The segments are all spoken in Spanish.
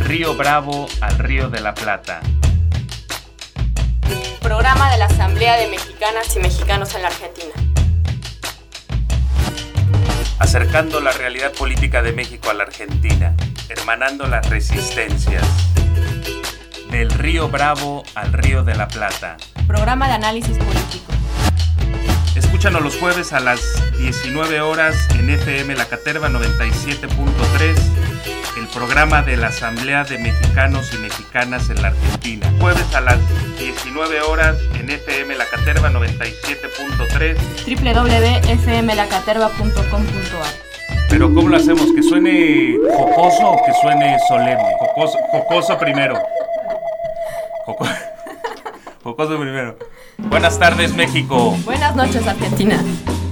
Río Bravo al Río de la Plata. Programa de la Asamblea de Mexicanas y Mexicanos en la Argentina. Acercando la realidad política de México a la Argentina, hermanando las resistencias. Del Río Bravo al Río de la Plata. Programa de análisis político. Escúchanos los jueves a las 19 horas en FM La Caterva 97.3, el programa de la Asamblea de Mexicanos y Mexicanas en la Argentina. Jueves a las 19 horas en FM La Caterva 97.3, www.fmlacaterva.com.ar. Pero ¿cómo lo hacemos? ¿Que suene jocoso o que suene solemne? Jocoso primero. Jocoso primero. Buenas tardes, México. Buenas noches, Argentina.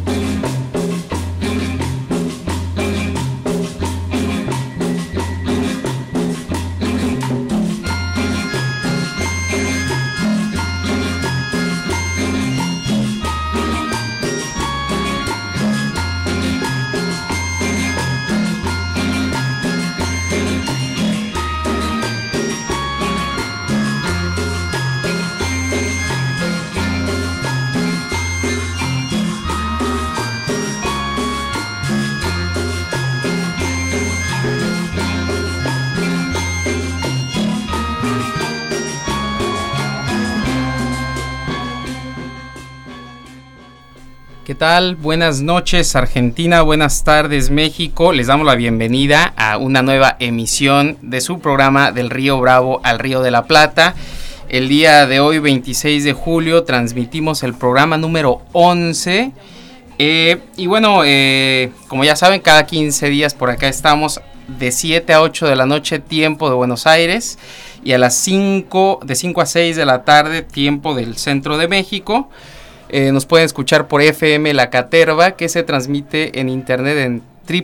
¿Qué tal? Buenas noches, Argentina, buenas tardes, México. Les damos la bienvenida a una nueva emisión de su programa Del Río Bravo al Río de la Plata. El día de hoy, 26 de julio, transmitimos el programa número 11. Y bueno, como ya saben, cada 15 días por acá estamos de 7 a 8 de la noche, tiempo de Buenos Aires, y a las 5 a 6 de la tarde, tiempo del centro de México. Nos pueden escuchar por FM La Caterva, que se transmite en internet en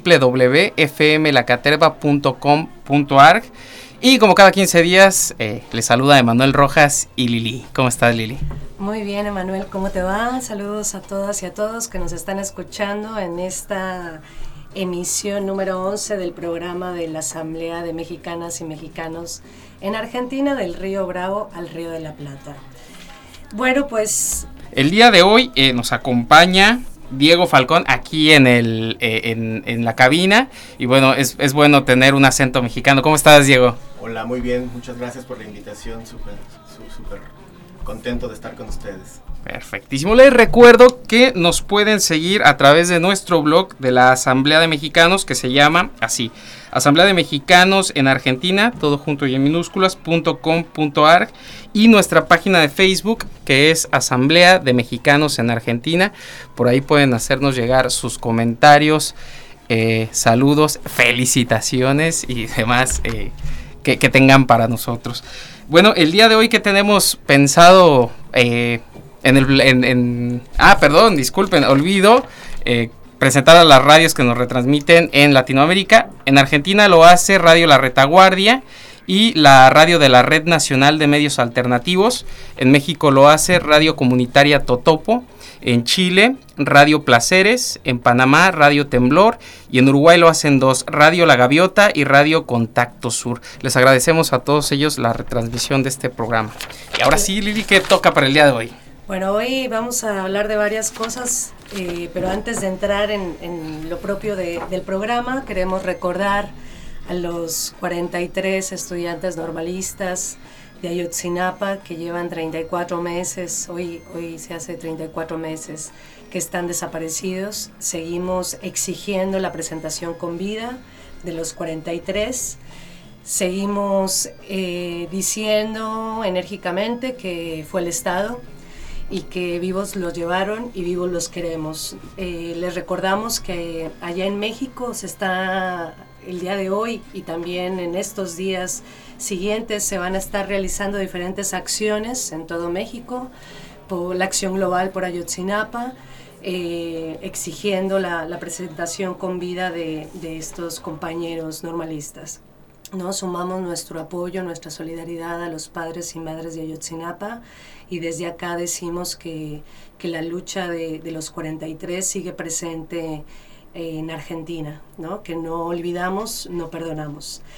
www.fmlacaterva.com.ar. Y como cada 15 días, les saluda Emanuel Rojas y Lili. ¿Cómo estás, Lili? Muy bien, Emanuel, ¿cómo te va? Saludos a todas y a todos que nos están escuchando en esta emisión número 11 del programa de la Asamblea de Mexicanas y Mexicanos en Argentina, del Río Bravo al Río de la Plata. Bueno, pues el día de hoy nos acompaña Diego Falcón aquí en la cabina, y bueno, es bueno tener un acento mexicano. ¿Cómo estás, Diego? Hola, muy bien, muchas gracias por la invitación, súper contento de estar con ustedes. Perfectísimo. Les recuerdo que nos pueden seguir a través de nuestro blog de la Asamblea de Mexicanos, que se llama así, Asamblea de Mexicanos en Argentina, todo junto y en minúsculas, .com.ar, y nuestra página de Facebook, que es Asamblea de Mexicanos en Argentina. Por ahí pueden hacernos llegar sus comentarios, saludos, felicitaciones y demás que tengan para nosotros. Bueno, el día de hoy que tenemos pensado olvido presentar a las radios que nos retransmiten en Latinoamérica. En Argentina lo hace Radio La Retaguardia y la radio de la Red Nacional de Medios Alternativos. En México lo hace Radio Comunitaria Totopo. En Chile, Radio Placeres. En Panamá, Radio Temblor. Y en Uruguay lo hacen dos, Radio La Gaviota y Radio Contacto Sur. Les agradecemos a todos ellos la retransmisión de este programa. Y ahora sí, Lili, ¿qué toca para el día de hoy? Bueno, hoy vamos a hablar de varias cosas, pero antes de entrar en lo propio del programa, queremos recordar a los 43 estudiantes normalistas de Ayotzinapa que llevan 34 meses, hoy se hace 34 meses que están desaparecidos. Seguimos exigiendo la presentación con vida de los 43. Seguimos diciendo enérgicamente que fue el Estado y que vivos los llevaron y vivos los queremos. Les recordamos que allá en México se está el día de hoy y también en estos días siguientes se van a estar realizando diferentes acciones en todo México, por la acción global por Ayotzinapa, exigiendo la presentación con vida de estos compañeros normalistas. ¿No? Sumamos nuestro apoyo, nuestra solidaridad a los padres y madres de Ayotzinapa, y desde acá decimos que la lucha de los 43 sigue presente en Argentina, ¿no? Que no olvidamos, no perdonamos.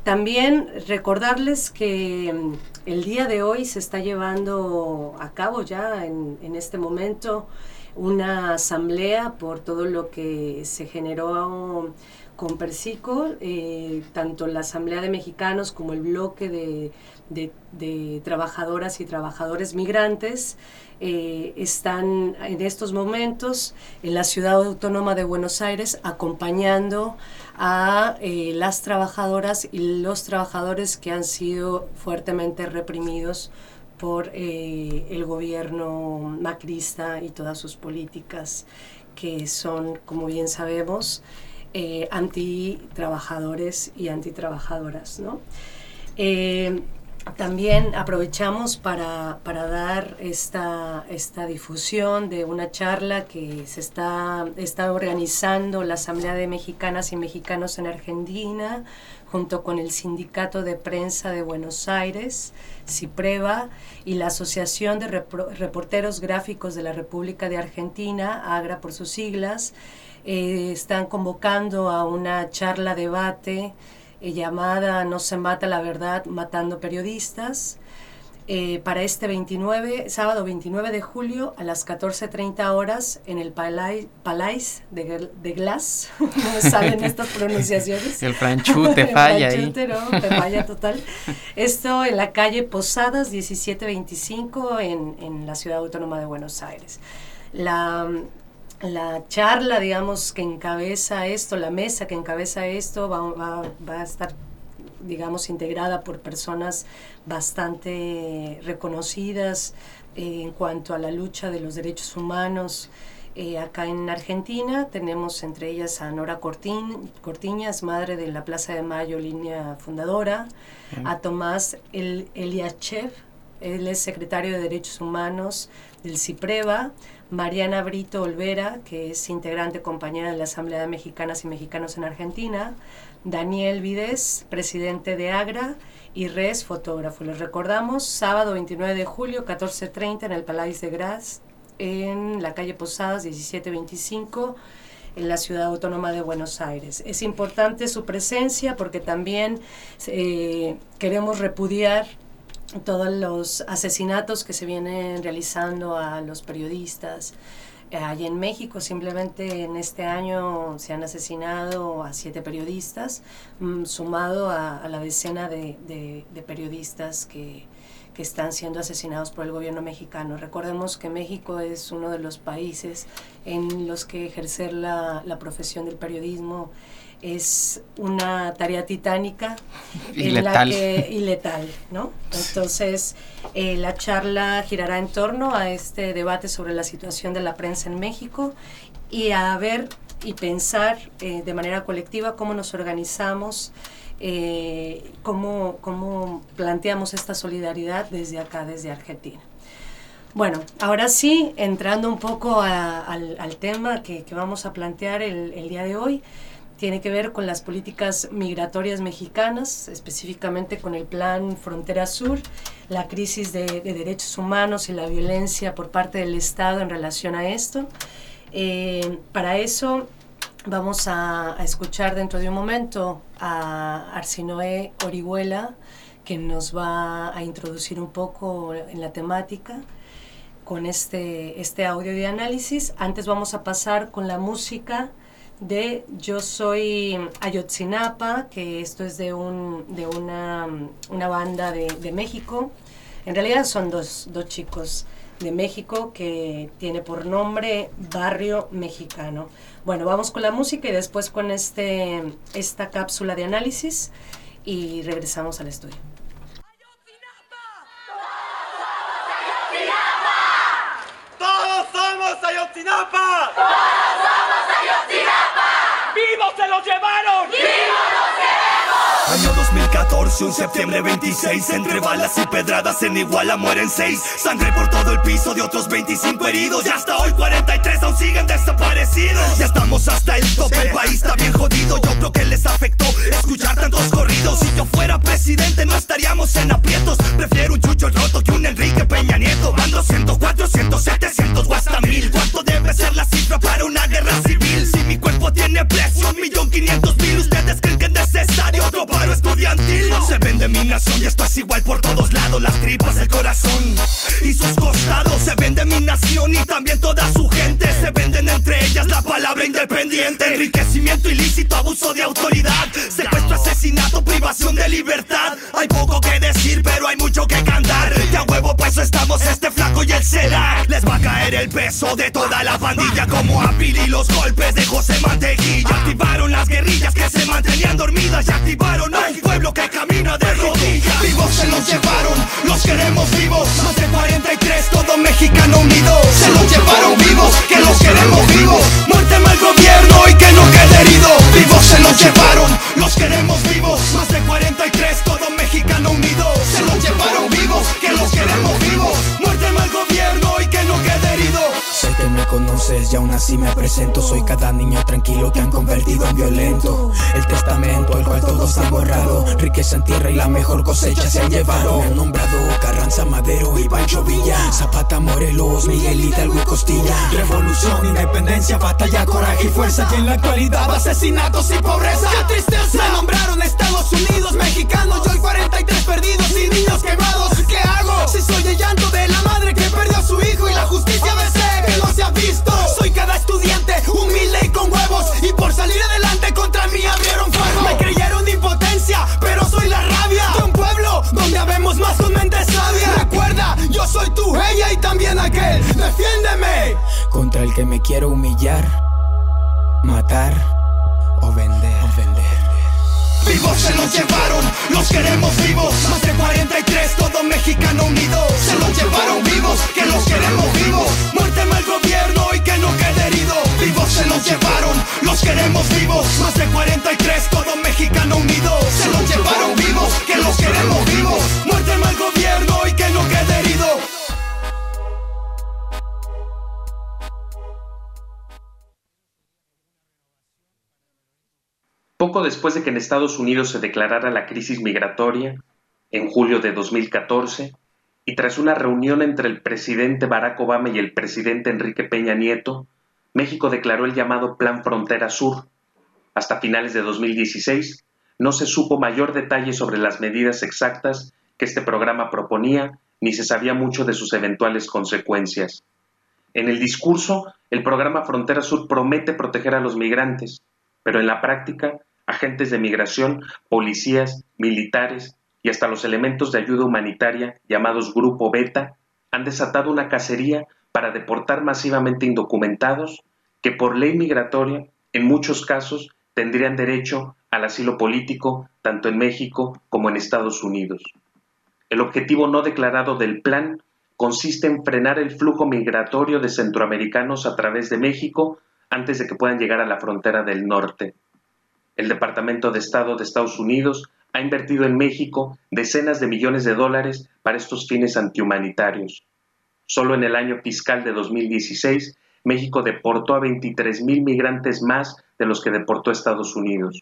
También recordarles que el día de hoy se está llevando a cabo ya en este momento una asamblea por todo lo que se generó con Persico, tanto la Asamblea de Mexicanos como el bloque de trabajadoras y trabajadores migrantes están en estos momentos en la Ciudad Autónoma de Buenos Aires acompañando a las trabajadoras y los trabajadores que han sido fuertemente reprimidos por el gobierno macrista y todas sus políticas que son, como bien sabemos, antitrabajadores y antitrabajadoras, ¿no? También aprovechamos para dar esta difusión de una charla que se está organizando la Asamblea de Mexicanas y Mexicanos en Argentina, junto con el Sindicato de Prensa de Buenos Aires, CIPREVA, y la Asociación de Reporteros Gráficos de la República de Argentina, AGRA por sus siglas. Están convocando a una charla debate llamada No se mata la verdad, matando periodistas, para este sábado 29 de julio a las 14:30 horas en el Palais de Glass. No me salen estas pronunciaciones. El franchute te falla ahí. No, te falla total. Esto en la calle Posadas 1725 en la Ciudad Autónoma de Buenos Aires. La charla, digamos, que encabeza esto, la mesa que encabeza esto va a estar, digamos, integrada por personas bastante reconocidas en cuanto a la lucha de los derechos humanos. Acá en Argentina tenemos entre ellas a Nora Cortiñas, madre de la Plaza de Mayo, línea fundadora, a Tomás Eliachev, él es secretario de Derechos Humanos del CIPREVA, Mariana Brito Olvera, que es integrante compañera de la Asamblea de Mexicanas y Mexicanos en Argentina, Daniel Vides, presidente de AGRA, y Res, fotógrafo. Les recordamos, sábado 29 de julio, 14:30 en el Palais de Graz, en la calle Posadas, 1725, en la Ciudad Autónoma de Buenos Aires. Es importante su presencia porque también queremos repudiar todos los asesinatos que se vienen realizando a los periodistas. Allá en México, simplemente en este año se han asesinado a 7 periodistas, sumado a la decena de periodistas que están siendo asesinados por el gobierno mexicano. Recordemos que México es uno de los países en los que ejercer la profesión del periodismo es una tarea titánica y letal. Y letal, ¿no? Entonces, la charla girará en torno a este debate sobre la situación de la prensa en México y a ver y pensar de manera colectiva cómo nos organizamos, cómo planteamos esta solidaridad desde acá, desde Argentina. Bueno, ahora sí, entrando un poco al tema que vamos a plantear el día de hoy, tiene que ver con las políticas migratorias mexicanas, específicamente con el Plan Frontera Sur, la crisis de derechos humanos y la violencia por parte del Estado en relación a esto. Para eso vamos a escuchar dentro de un momento a Arsinoe Orihuela, que nos va a introducir un poco en la temática con este audio de análisis. Antes vamos a pasar con la música de Yo Soy Ayotzinapa, que esto es de una banda de México. En realidad son dos chicos de México que tiene por nombre Barrio Mexicano. Bueno, vamos con la música y después con esta cápsula de análisis y regresamos al estudio. ¡Todos somos Ayotzinapa! ¡Vivos se los llevaron! ¡Vivos los queremos! Año 2014, un septiembre 26, entre balas y pedradas en Iguala mueren 6. Sangre por todo el piso de otros 25 heridos, y hasta hoy 43 aún siguen desaparecidos. Ya estamos hasta el tope, el país está bien jodido. Yo creo que les afectó escuchar tantos corridos. Si yo fuera presidente no estaríamos en aprietos. Prefiero un Chucho roto que un Enrique Peña Nieto. Mando 104, 100, 700 o hasta 1000. ¿Cuánto debe ser la cifra para una guerra civil? Si mi cuerpo tiene precio, 1.500.000. ¿Ustedes creen que es necesario otro paro estudiantil? de mi nación y esto es igual por todos lados. Las tripas, el corazón y sus costados se vende mi nación y también toda su gente. Se venden entre ellas la palabra independiente. Enriquecimiento ilícito, abuso de autoridad, secuestro, asesinato, privación de libertad. Hay poco que decir pero hay mucho que cantar. Ya huevo pues estamos este flaco y el CELAC. Les va a caer el peso de toda la pandilla como a Pili y los golpes de José Mantequilla. Activaron las guerrillas que se mantenían dormidas y activaron a un pueblo que camina de rodillas. Vivos se los llevaron, los queremos vivos. Más de 43, todo mexicano unido. Se los llevaron vivos, que los queremos vivos. Muerte mal gobierno y que no quede herido. Vivos se los llevaron, los queremos vivos. Más de 43, todo mexicano unido. Se los llevaron vivos, que los queremos vivos. Muerte mal gobierno y que no quede herido. Sé que me conoces y aún así me presento. Soy cada niño tranquilo que han convertido en violento. El testamento, el cual todo está borrado. Riqueza en tierra y la mejor cosecha se han llevado. Me han nombrado Carranza, Madero y Pancho Villa, Zapata, Morelos, Miguel Hidalgo y Costilla. Revolución, independencia, batalla, coraje y fuerza. Y en la actualidad asesinatos y pobreza. ¡Qué tristeza! Me nombraron Estados Unidos, mexicanos. Yo hay 43 perdidos y niños quemados. ¿Qué hago? Si soy el llanto de la madre que perdió a su hijo y la justicia de ser que no se ha visto. Soy cada estudiante humilde y con huevos, y por salir adelante contra mí abrieron fuego. Me creyeron de impotencia, pero soy la rabia de un pueblo donde habemos más con mente sabia. Recuerda, yo soy tú, ella y también aquel. Defiéndeme contra el que me quiero humillar, matar o vender. Vivos se los llevaron, los queremos vivos. Más de 43, todo mexicano unido. Se los llevaron vivos, que los queremos vivos. Muerte mal gobierno y que no quede herido. Vivos se los llevaron, los queremos vivos. Más de 43, todo mexicano unido. Se los llevaron vivos, que los queremos vivos. Muerte mal gobierno y que no quede herido. Poco después de que en Estados Unidos se declarara la crisis migratoria, en julio de 2014, y tras una reunión entre el presidente Barack Obama y el presidente Enrique Peña Nieto, México declaró el llamado Plan Frontera Sur. Hasta finales de 2016, no se supo mayor detalle sobre las medidas exactas que este programa proponía, ni se sabía mucho de sus eventuales consecuencias. En el discurso, el programa Frontera Sur promete proteger a los migrantes, pero en la práctica, agentes de migración, policías, militares y hasta los elementos de ayuda humanitaria llamados Grupo Beta han desatado una cacería para deportar masivamente indocumentados que por ley migratoria, en muchos casos, tendrían derecho al asilo político tanto en México como en Estados Unidos. El objetivo no declarado del plan consiste en frenar el flujo migratorio de centroamericanos a través de México antes de que puedan llegar a la frontera del norte. El Departamento de Estado de Estados Unidos ha invertido en México decenas de millones de dólares para estos fines antihumanitarios. Solo en el año fiscal de 2016, México deportó a 23,000 migrantes más de los que deportó Estados Unidos.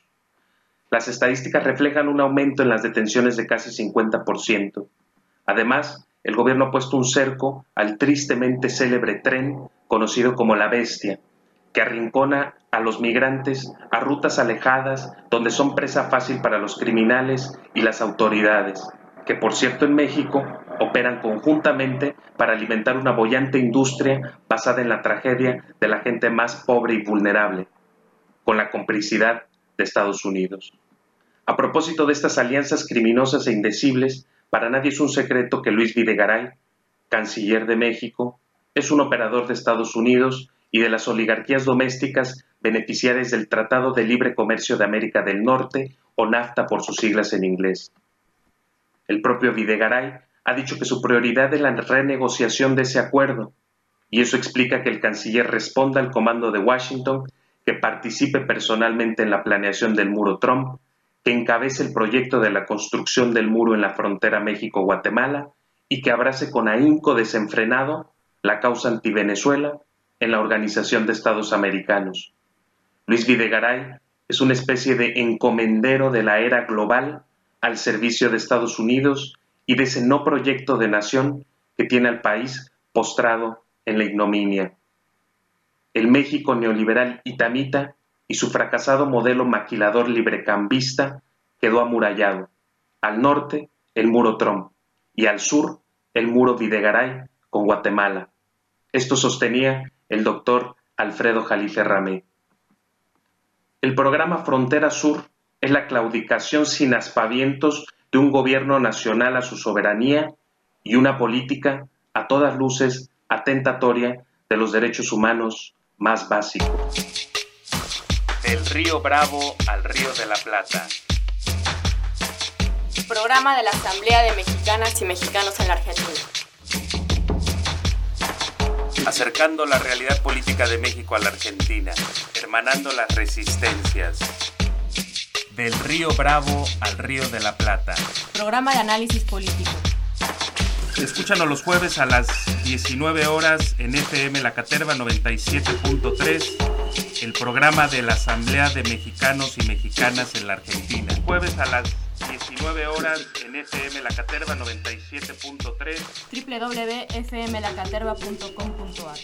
Las estadísticas reflejan un aumento en las detenciones de casi 50%. Además, el gobierno ha puesto un cerco al tristemente célebre tren conocido como La Bestia, que arrincona a los migrantes a rutas alejadas donde son presa fácil para los criminales y las autoridades, que por cierto en México operan conjuntamente para alimentar una boyante industria basada en la tragedia de la gente más pobre y vulnerable, con la complicidad de Estados Unidos. A propósito de estas alianzas criminosas e indecibles, para nadie es un secreto que Luis Videgaray, canciller de México, es un operador de Estados Unidos y de las oligarquías domésticas beneficiarias del Tratado de Libre Comercio de América del Norte, o NAFTA por sus siglas en inglés. El propio Videgaray ha dicho que su prioridad es la renegociación de ese acuerdo, y eso explica que el canciller responda al comando de Washington, que participe personalmente en la planeación del muro Trump, que encabece el proyecto de la construcción del muro en la frontera México-Guatemala y que abrace con ahínco desenfrenado la causa anti-Venezuela en la Organización de Estados Americanos. Luis Videgaray es una especie de encomendero de la era global al servicio de Estados Unidos y de ese no proyecto de nación que tiene al país postrado en la ignominia. El México neoliberal itamita y su fracasado modelo maquilador librecambista quedó amurallado, Al norte, el muro Trump, y al sur, el muro Videgaray con Guatemala. Esto sostenía el doctor Alfredo Jalife Ramé. El programa Frontera Sur es la claudicación sin aspavientos de un gobierno nacional a su soberanía y una política a todas luces atentatoria de los derechos humanos más básicos. Del río Bravo al río de la Plata. Programa de la Asamblea de Mexicanas y Mexicanos en la Argentina. Acercando la realidad política de México a la Argentina, hermanando las resistencias. Del río Bravo al río de la Plata. Programa de análisis político. Escúchanos los jueves a las 19 horas en FM La Caterva 97.3, el programa de la Asamblea de Mexicanos y Mexicanas en la Argentina. Jueves a las 19 horas en FM La Caterva 97.3, www.fmlacaterva.com.ar.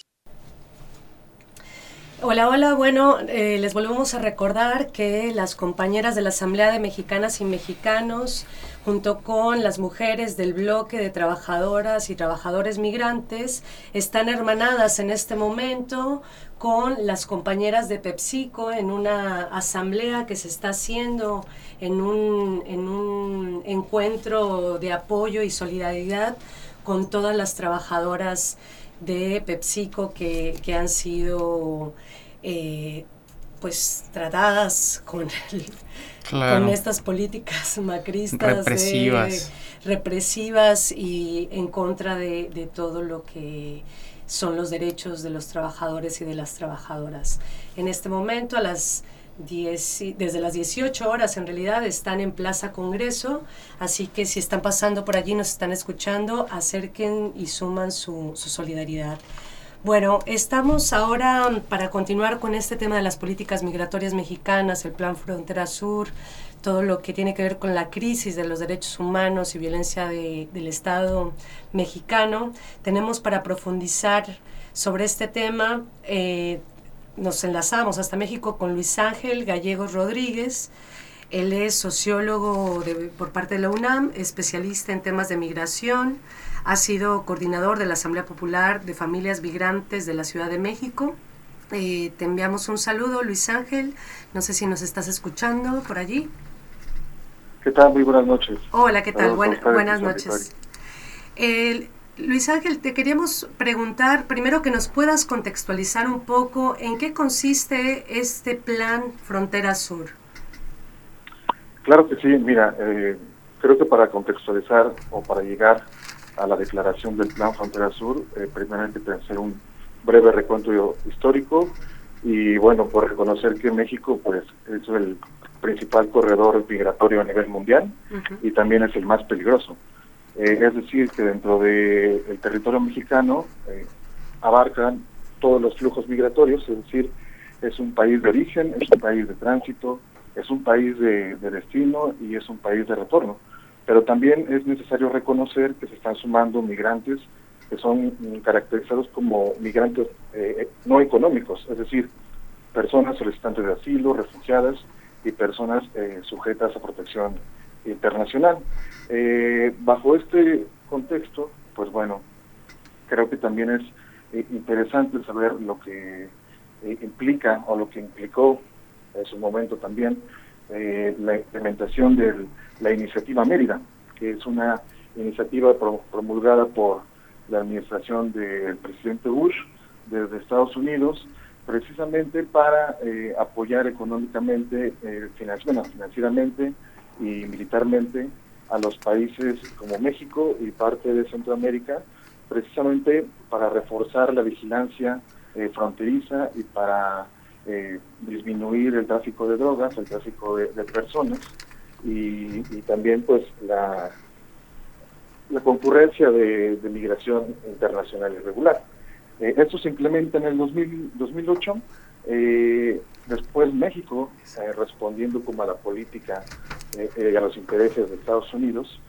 Hola, bueno, les volvemos a recordar que las compañeras de la Asamblea de Mexicanas y Mexicanos, junto con las mujeres del bloque de trabajadoras y trabajadores migrantes, están hermanadas en este momento con las compañeras de PepsiCo en una asamblea que se está haciendo en un encuentro de apoyo y solidaridad con todas las trabajadoras de PepsiCo que han sido pues tratadas con estas políticas macristas represivas y en contra de todo lo que son los derechos de los trabajadores y de las trabajadoras. En este momento desde las 18 horas en realidad están en Plaza Congreso, así que si están pasando por allí, nos están escuchando, acerquen y suman su solidaridad. Bueno, estamos ahora para continuar con este tema de las políticas migratorias mexicanas, el Plan Frontera Sur, todo lo que tiene que ver con la crisis de los derechos humanos y violencia del Estado mexicano. Tenemos para profundizar sobre este tema, nos enlazamos hasta México con Luis Ángel Gallegos Rodríguez. Él es sociólogo por parte de la UNAM, especialista en temas de migración, ha sido coordinador de la Asamblea Popular de Familias Migrantes de la Ciudad de México. Te enviamos un saludo, Luis Ángel, no sé si nos estás escuchando por allí. ¿Qué tal? Muy buenas noches. Hola, ¿qué tal? Buenas noches. Luis Ángel, te queríamos preguntar, primero que nos puedas contextualizar un poco en qué consiste este Plan Frontera Sur. Claro que sí, mira, creo que para contextualizar o para llegar a la declaración del Plan Frontera Sur, primeramente hacer un breve recuento histórico y bueno, por reconocer que México pues es el principal corredor migratorio a nivel mundial y también es el más peligroso. Es decir, que dentro del territorio mexicano abarcan todos los flujos migratorios, es decir, es un país de origen, es un país de tránsito, es un país de destino y es un país de retorno. Pero también es necesario reconocer que se están sumando migrantes que son caracterizados como migrantes no económicos, es decir, personas solicitantes de asilo, refugiadas y personas sujetas a protección internacional. Bajo este contexto, pues bueno, creo que también es interesante saber lo que implica o lo que implicó en su momento también la implementación de la iniciativa Mérida, que es una iniciativa promulgada por la administración del presidente Bush desde Estados Unidos, precisamente para apoyar económicamente, financieramente y militarmente a los países como México y parte de Centroamérica, precisamente para reforzar la vigilancia fronteriza y para disminuir el tráfico de drogas, el tráfico de personas y también pues la concurrencia de migración internacional irregular. Esto se implementa en el 2008, después México, respondiendo como a la política y a los intereses de Estados Unidos,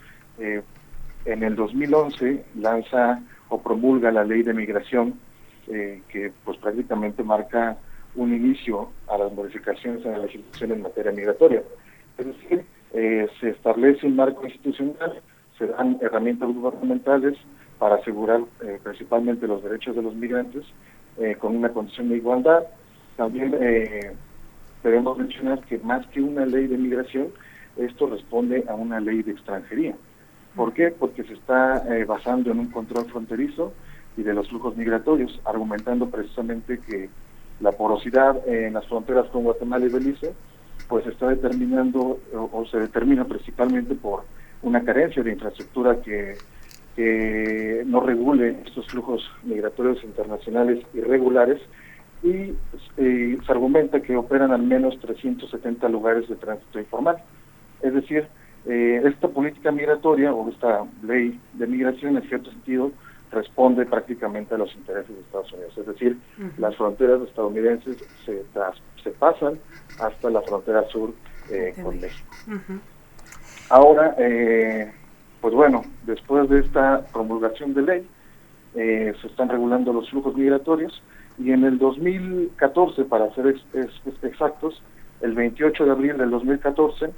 en el 2011 lanza o promulga la ley de migración que pues prácticamente marca un inicio a las modificaciones en la legislación en materia migratoria. Es decir, se establece un marco institucional, se dan herramientas gubernamentales para asegurar principalmente los derechos de los migrantes con una condición de igualdad. También debemos mencionar que más que una ley de migración, esto responde a una ley de extranjería. ¿Por qué? Porque se está basando en un control fronterizo y de los flujos migratorios, argumentando precisamente que la porosidad en las fronteras con Guatemala y Belice pues está determinando o se determina principalmente por una carencia de infraestructura que no regule estos flujos migratorios internacionales irregulares y se argumenta que operan al menos 370 lugares de tránsito informal. Es decir, esta política migratoria o esta ley de migración en cierto sentido responde prácticamente a los intereses de Estados Unidos. Es decir, las fronteras estadounidenses se pasan hasta la frontera sur con México. Ahora, pues bueno, después de esta promulgación de ley, se están regulando los flujos migratorios y en el 2014, para ser exactos, el 28 de abril del 2014,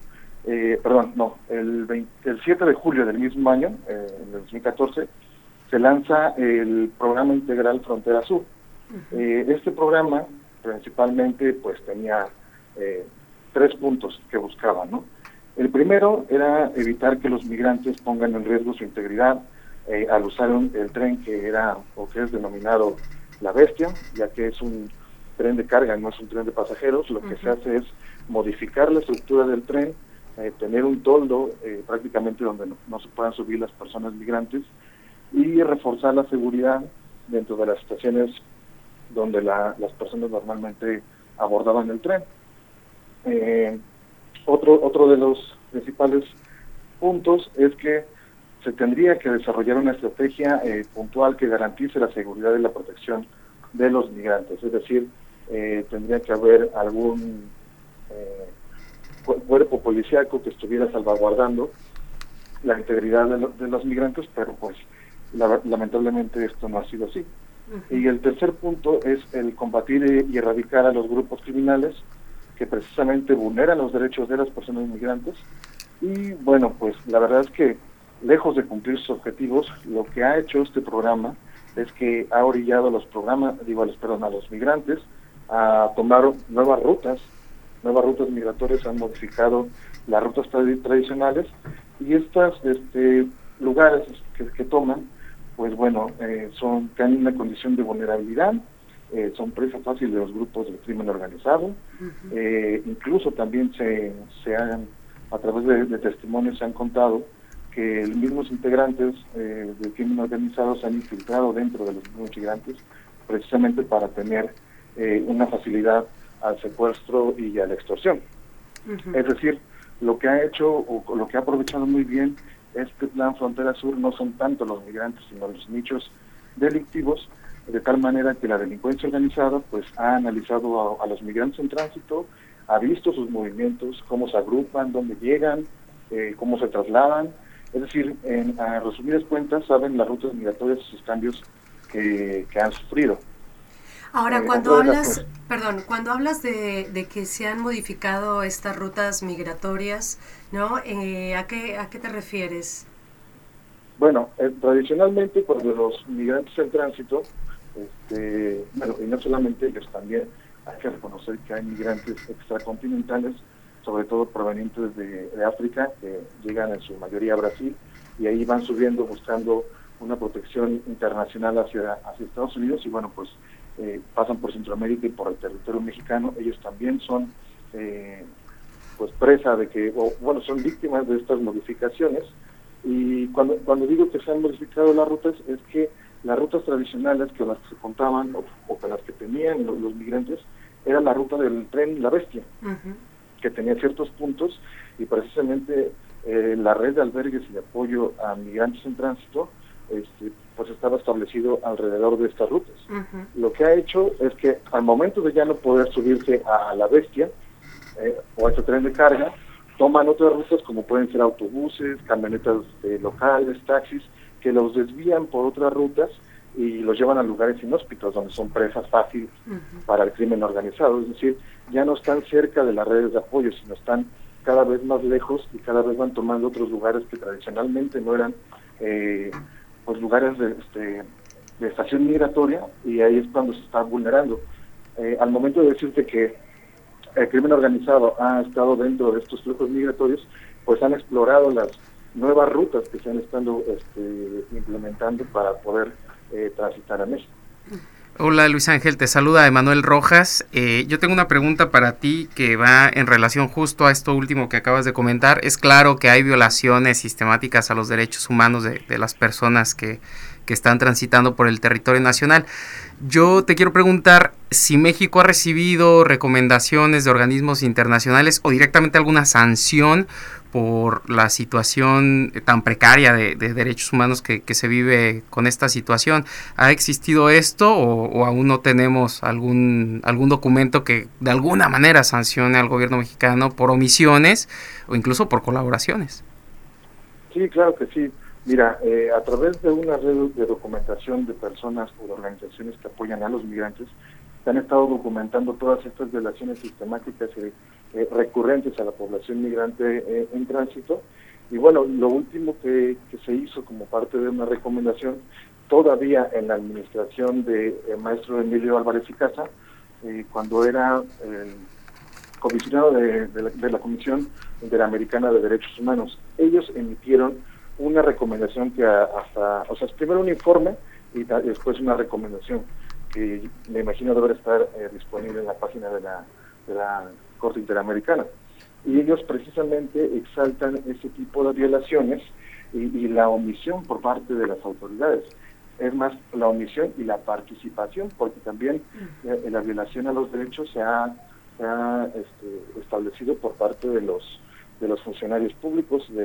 el 7 de julio del mismo año, en el 2014, se lanza el programa integral Frontera Sur. Este programa principalmente pues tenía 3 puntos que buscaba, ¿no? El primero era evitar que los migrantes pongan en riesgo su integridad al usar el tren que era o que es denominado La Bestia, ya que es un tren de carga, no es un tren de pasajeros. Lo que se hace es modificar la estructura del tren, tener un toldo prácticamente donde no se puedan subir las personas migrantes y reforzar la seguridad dentro de las estaciones donde las personas normalmente abordaban el tren. Otro de los principales puntos es que se tendría que desarrollar una estrategia puntual que garantice la seguridad y la protección de los migrantes. Es decir, tendría que haber algún cuerpo policíaco que estuviera salvaguardando la integridad de los migrantes, pero pues lamentablemente esto no ha sido así. Y el tercer punto es el combatir y erradicar a los grupos criminales que precisamente vulneran los derechos de las personas migrantes. Y bueno, pues la verdad es que lejos de cumplir sus objetivos, lo que ha hecho este programa es que ha orillado a los migrantes a tomar nuevas rutas migratorias, han modificado las rutas tradicionales y estos lugares que toman, pues bueno, tienen una condición de vulnerabilidad, son presa fácil de los grupos del crimen organizado. Incluso también a través de testimonios se han contado que los mismos integrantes del crimen organizado se han infiltrado dentro de los mismos migrantes precisamente para tener una facilidad al secuestro y a la extorsión. Es decir, lo que ha hecho o lo que ha aprovechado muy bien este plan Frontera Sur no son tanto los migrantes sino los nichos delictivos, de tal manera que la delincuencia organizada pues ha analizado a los migrantes en tránsito, ha visto sus movimientos, cómo se agrupan, dónde llegan, cómo se trasladan. Es decir, a resumidas cuentas saben las rutas migratorias y sus cambios que han sufrido. Ahora, cuando hablas de que se han modificado estas rutas migratorias, ¿no? ¿A qué te refieres? Bueno, tradicionalmente cuando los migrantes en tránsito, y no solamente ellos, también hay que reconocer que hay migrantes extracontinentales, sobre todo provenientes de África, que llegan en su mayoría a Brasil, y ahí van subiendo buscando una protección internacional hacia Estados Unidos, y bueno, pues pasan por Centroamérica y por el territorio mexicano. Ellos también son pues presa de que, son víctimas de estas modificaciones. Y cuando digo que se han modificado las rutas, es que las rutas tradicionales que las que se contaban o que las que tenían los migrantes era la ruta del tren La Bestia, que tenía ciertos puntos, y precisamente la red de albergues y de apoyo a migrantes en tránsito pues estaba establecido alrededor de estas rutas. Lo que ha hecho es que al momento de ya no poder subirse a La Bestia o a este tren de carga, toman otras rutas como pueden ser autobuses, camionetas locales, taxis, que los desvían por otras rutas y los llevan a lugares inhóspitos donde son presas fáciles para el crimen organizado. Es decir, ya no están cerca de las redes de apoyo, sino están cada vez más lejos y cada vez van tomando otros lugares que tradicionalmente no eran pues lugares de estación migratoria, y ahí es cuando se está vulnerando. Al momento de decirte que el crimen organizado ha estado dentro de estos flujos migratorios, pues han explorado las nuevas rutas que se han estado implementando para poder transitar a México. Hola Luis Ángel, te saluda Emanuel Rojas. Yo tengo una pregunta para ti que va en relación justo a esto último que acabas de comentar. Es claro que hay violaciones sistemáticas a los derechos humanos de las personas que están transitando por el territorio nacional. Yo te quiero preguntar si México ha recibido recomendaciones de organismos internacionales o directamente alguna sanción por la situación tan precaria de derechos humanos que se vive con esta situación. ¿Ha existido esto o aún no tenemos algún documento que de alguna manera sancione al gobierno mexicano por omisiones o incluso por colaboraciones? Sí, claro que sí. Mira, a través de una red de documentación de personas o de organizaciones que apoyan a los migrantes, se han estado documentando todas estas violaciones sistemáticas y recurrentes a la población migrante en tránsito. Y bueno, lo último que se hizo como parte de una recomendación, todavía en la administración de maestro Emilio Álvarez y Casa, cuando era comisionado de la Comisión Interamericana de Derechos Humanos, ellos emitieron una recomendación que primero un informe y después una recomendación que me imagino debe estar disponible en la página de la Corte Interamericana. Y ellos precisamente exaltan ese tipo de violaciones y la omisión por parte de las autoridades. Es más, la omisión y la participación, porque también la violación a los derechos se ha establecido por parte de los funcionarios públicos, de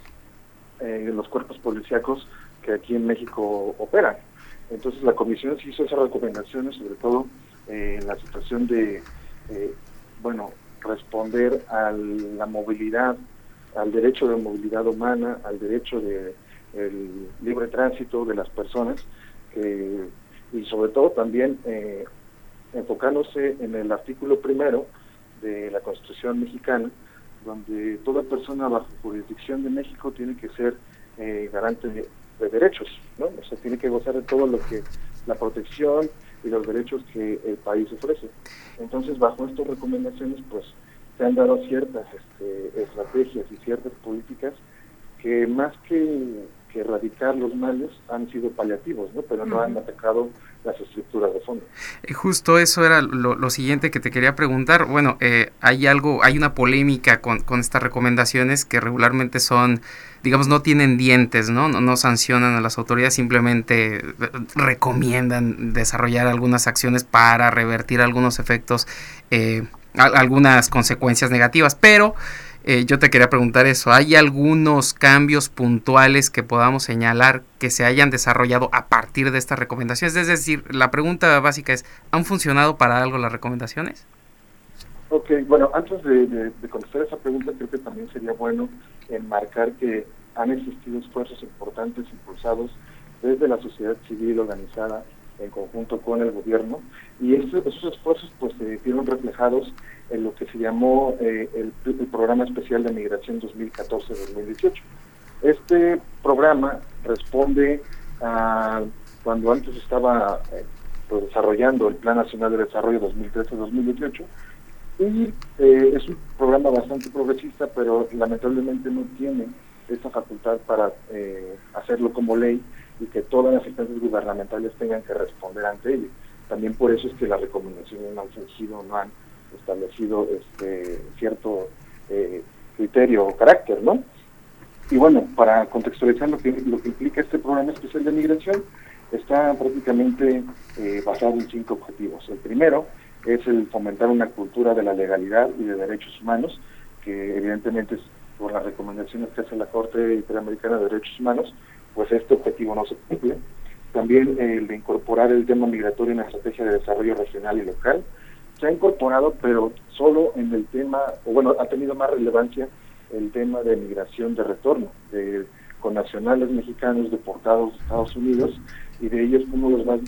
los cuerpos policíacos que aquí en México operan. Entonces la comisión sí hizo esas recomendaciones, sobre todo en la situación de responder a la movilidad, al derecho de movilidad humana, al derecho de el libre tránsito de las personas, y sobre todo también enfocándose en el artículo 1 de la Constitución mexicana, donde toda persona bajo jurisdicción de México tiene que ser garante de derechos, ¿no? O sea, tiene que gozar de todo lo que la protección y los derechos que el país ofrece. Entonces, bajo estas recomendaciones, pues, se han dado ciertas estrategias y ciertas políticas que más que erradicar los males han sido paliativos, ¿no? Pero no han atacado las estructuras de fondo. Justo eso era lo siguiente que te quería preguntar. Bueno, hay una polémica con estas recomendaciones que regularmente son, digamos, no tienen dientes, no sancionan a las autoridades, simplemente recomiendan desarrollar algunas acciones para revertir algunos efectos, algunas consecuencias negativas, pero yo te quería preguntar eso, ¿hay algunos cambios puntuales que podamos señalar que se hayan desarrollado a partir de estas recomendaciones? Es decir, la pregunta básica es, ¿han funcionado para algo las recomendaciones? Ok, bueno, antes de contestar esa pregunta, creo que también sería bueno enmarcar que han existido esfuerzos importantes impulsados desde la sociedad civil organizada en conjunto con el gobierno, y esos esfuerzos pues se vieron reflejados en lo que se llamó el Programa Especial de Migración 2014-2018. Este programa responde a cuando antes estaba desarrollando el Plan Nacional de Desarrollo 2013-2018, y es un programa bastante progresista, pero lamentablemente no tiene esa facultad para hacerlo como ley y que todas las instancias gubernamentales tengan que responder ante ello. También por eso es que las recomendaciones no han surgido, no han establecido cierto criterio o carácter, ¿no? Y bueno, para contextualizar lo que implica este programa especial de migración, está prácticamente basado en 5 objetivos. El primero es el fomentar una cultura de la legalidad y de derechos humanos, que evidentemente por las recomendaciones que hace la Corte Interamericana de Derechos Humanos, pues este objetivo no se cumple. También el de incorporar el tema migratorio en la estrategia de desarrollo regional y local. Se ha incorporado, pero solo en el tema, ha tenido más relevancia el tema de migración de retorno, de connacionales mexicanos deportados a Estados Unidos, y de ellos uno los va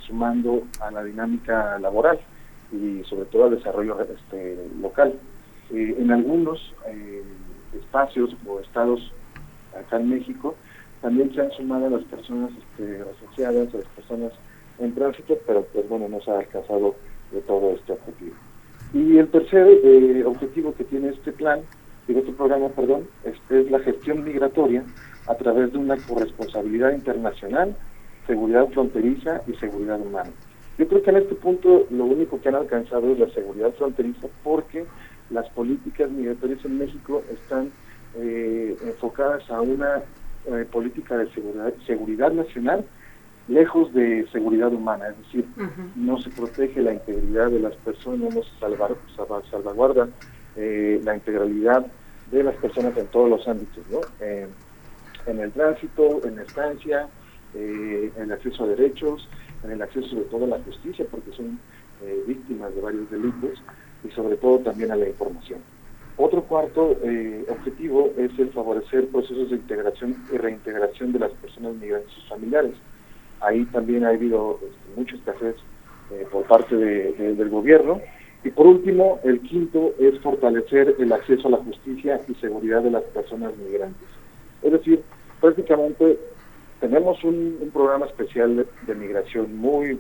sumando a la dinámica laboral y sobre todo al desarrollo local. En algunos espacios o estados acá en México también se han sumado a las personas asociadas, a las personas en tránsito, pero pues bueno, no se ha alcanzado de todo este objetivo. Y el tercer objetivo que tiene este programa, es la gestión migratoria a través de una corresponsabilidad internacional, seguridad fronteriza y seguridad humana. Yo creo que en este punto lo único que han alcanzado es la seguridad fronteriza, porque las políticas migratorias en México están enfocadas a una política de seguridad nacional, lejos de seguridad humana, es decir, no se protege la integridad de las personas, no se salvaguarda la integralidad de las personas en todos los ámbitos, ¿no? En el tránsito, en la estancia, en el acceso a derechos, en el acceso sobre todo a la justicia, porque son víctimas de varios delitos, y sobre todo también a la información. Otro cuarto objetivo es el favorecer procesos de integración y reintegración de las personas migrantes y sus familiares. Ahí también ha habido mucha escasez por parte del gobierno. Y por último, el quinto es fortalecer el acceso a la justicia y seguridad de las personas migrantes. Es decir, prácticamente tenemos un programa especial de migración muy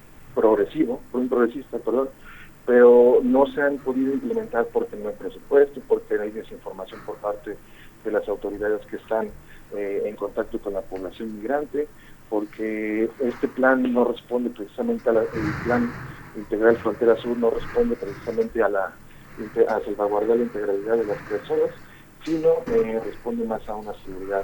progresista, pero no se han podido implementar porque no hay presupuesto, porque hay desinformación por parte de las autoridades que están en contacto con la población migrante, porque este plan no responde precisamente el plan integral Frontera Sur no responde precisamente a salvaguardar la integralidad de las personas, sino responde más a una seguridad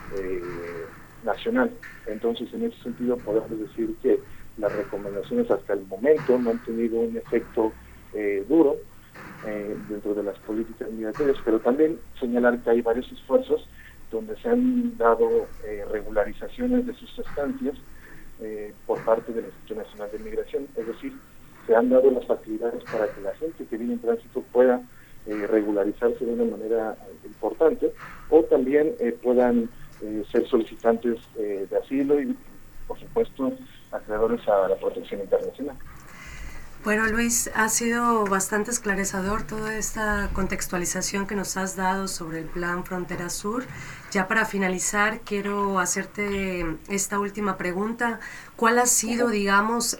nacional. Entonces, en ese sentido podemos decir que las recomendaciones hasta el momento no han tenido un efecto duro dentro de las políticas migratorias, pero también señalar que hay varios esfuerzos donde se han dado regularizaciones de sus estancias por parte del Instituto Nacional de Migración, es decir, se han dado las facilidades para que la gente que vive en tránsito pueda regularizarse de una manera importante, o también puedan ser solicitantes de asilo y, por supuesto, acreedores a la protección internacional. Bueno, Luis, ha sido bastante esclarecedor toda esta contextualización que nos has dado sobre el Plan Frontera Sur. Ya para finalizar, quiero hacerte esta última pregunta. ¿Cuál ha sido, digamos,